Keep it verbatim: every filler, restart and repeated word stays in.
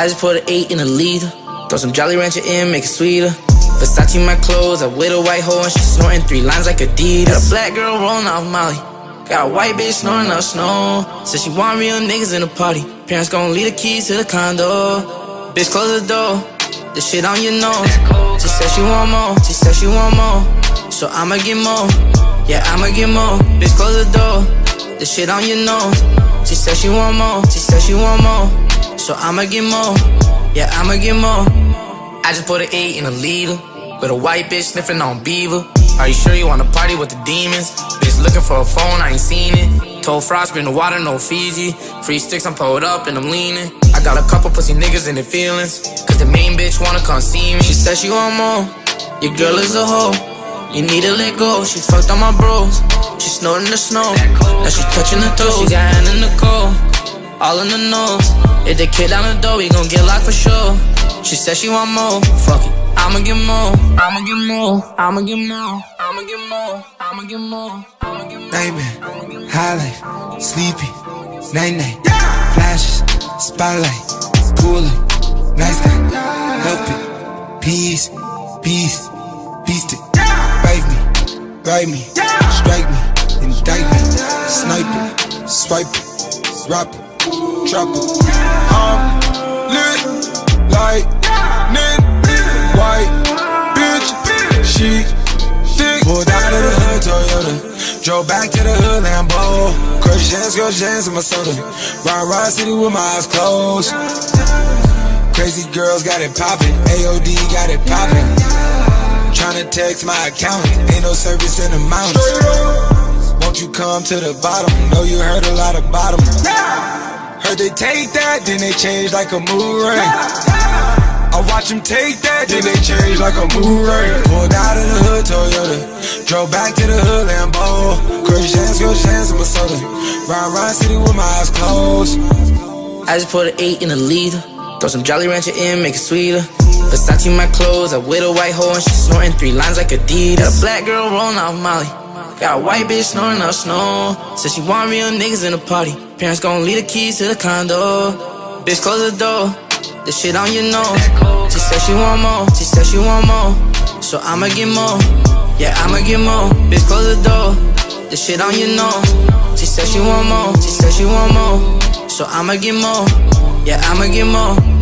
I just put an eight in a liter. Throw some Jolly Rancher in, make it sweeter. Versace my clothes, I with a white hoe and she snorting three lines like Adidas. Got a black girl rolling off Molly. Got a white bitch snoring up snow. Said she want real niggas in the party. Parents gon' leave the keys to the condo. Bitch, close the door. The shit on your nose. She said she want more. She said she want more. So I'ma get more. Yeah, I'ma get more. Bitch, close the door. The shit on your nose. She said she want more. She said she want more. So I'ma get more. Yeah, I'ma get more. I just put an eight in a liter. With a white bitch sniffing on Beaver. Are you sure you wanna party with the demons? Bitch looking for a phone, I ain't seen it. Told Frost, been the water, no Fiji. Free sticks, I'm pulled up and I'm leaning. I got a couple pussy niggas in their feelings. Cause the main bitch wanna come see me. She said she want more. Your girl is a hoe. You need to let go. She fucked on my bros. She snorting the snow. Now she touching the toes. She got hand in the cold. All in the nose. If the kid down the door, we gon' get locked for sure. She said she want more. Fuck it. I'ma get more, I'ma get more, I'ma get more, I'ma get more, I'ma get more, I'ma get more. Nightmare, high life, sleepy, night night, flashes, spotlight, cooler, nice guy, help it, peace, peace, beast it, bite me, ride me, strike me, indict me, snipe it, swipe it, drop it, drop it. I'm lit like lit. White bitch, she thick. Pulled out of the hood Toyota, drove back to the hood Lambo. Crush jams, crush jams in my soda. Ride, ride city with my eyes closed. Crazy girls got it poppin', A O D got it poppin'. Tryna text my accountant, ain't no service in the mountains. Won't you come to the bottom? Know you heard a lot about them. Heard they take that, then they change like a mood ring. I watch them take that, then they change like a mood ring. Pulled out of the hood Toyota, drove back to the hood Lambo. Crush jams, crush jams in my soda. Ride, ride city with my eyes closed. I just put an eight in a liter. Throw some Jolly Rancher in, make it sweeter. Versace my clothes, I with a white hoe and she snorting three lines like Adidas. Got a black girl rolling off Molly. Got a white bitch snoring up snow. Said she want real niggas in the party. Parents gon' leave the keys to the condo. Bitch, close the door. The shit on your nose. She said she want more. She said she want more. So I'ma get more. Yeah, I'ma get more. Bitch, close the door. The shit on your nose. She said she want more. She said she want more. So I'ma get more. Yeah, I'ma get more.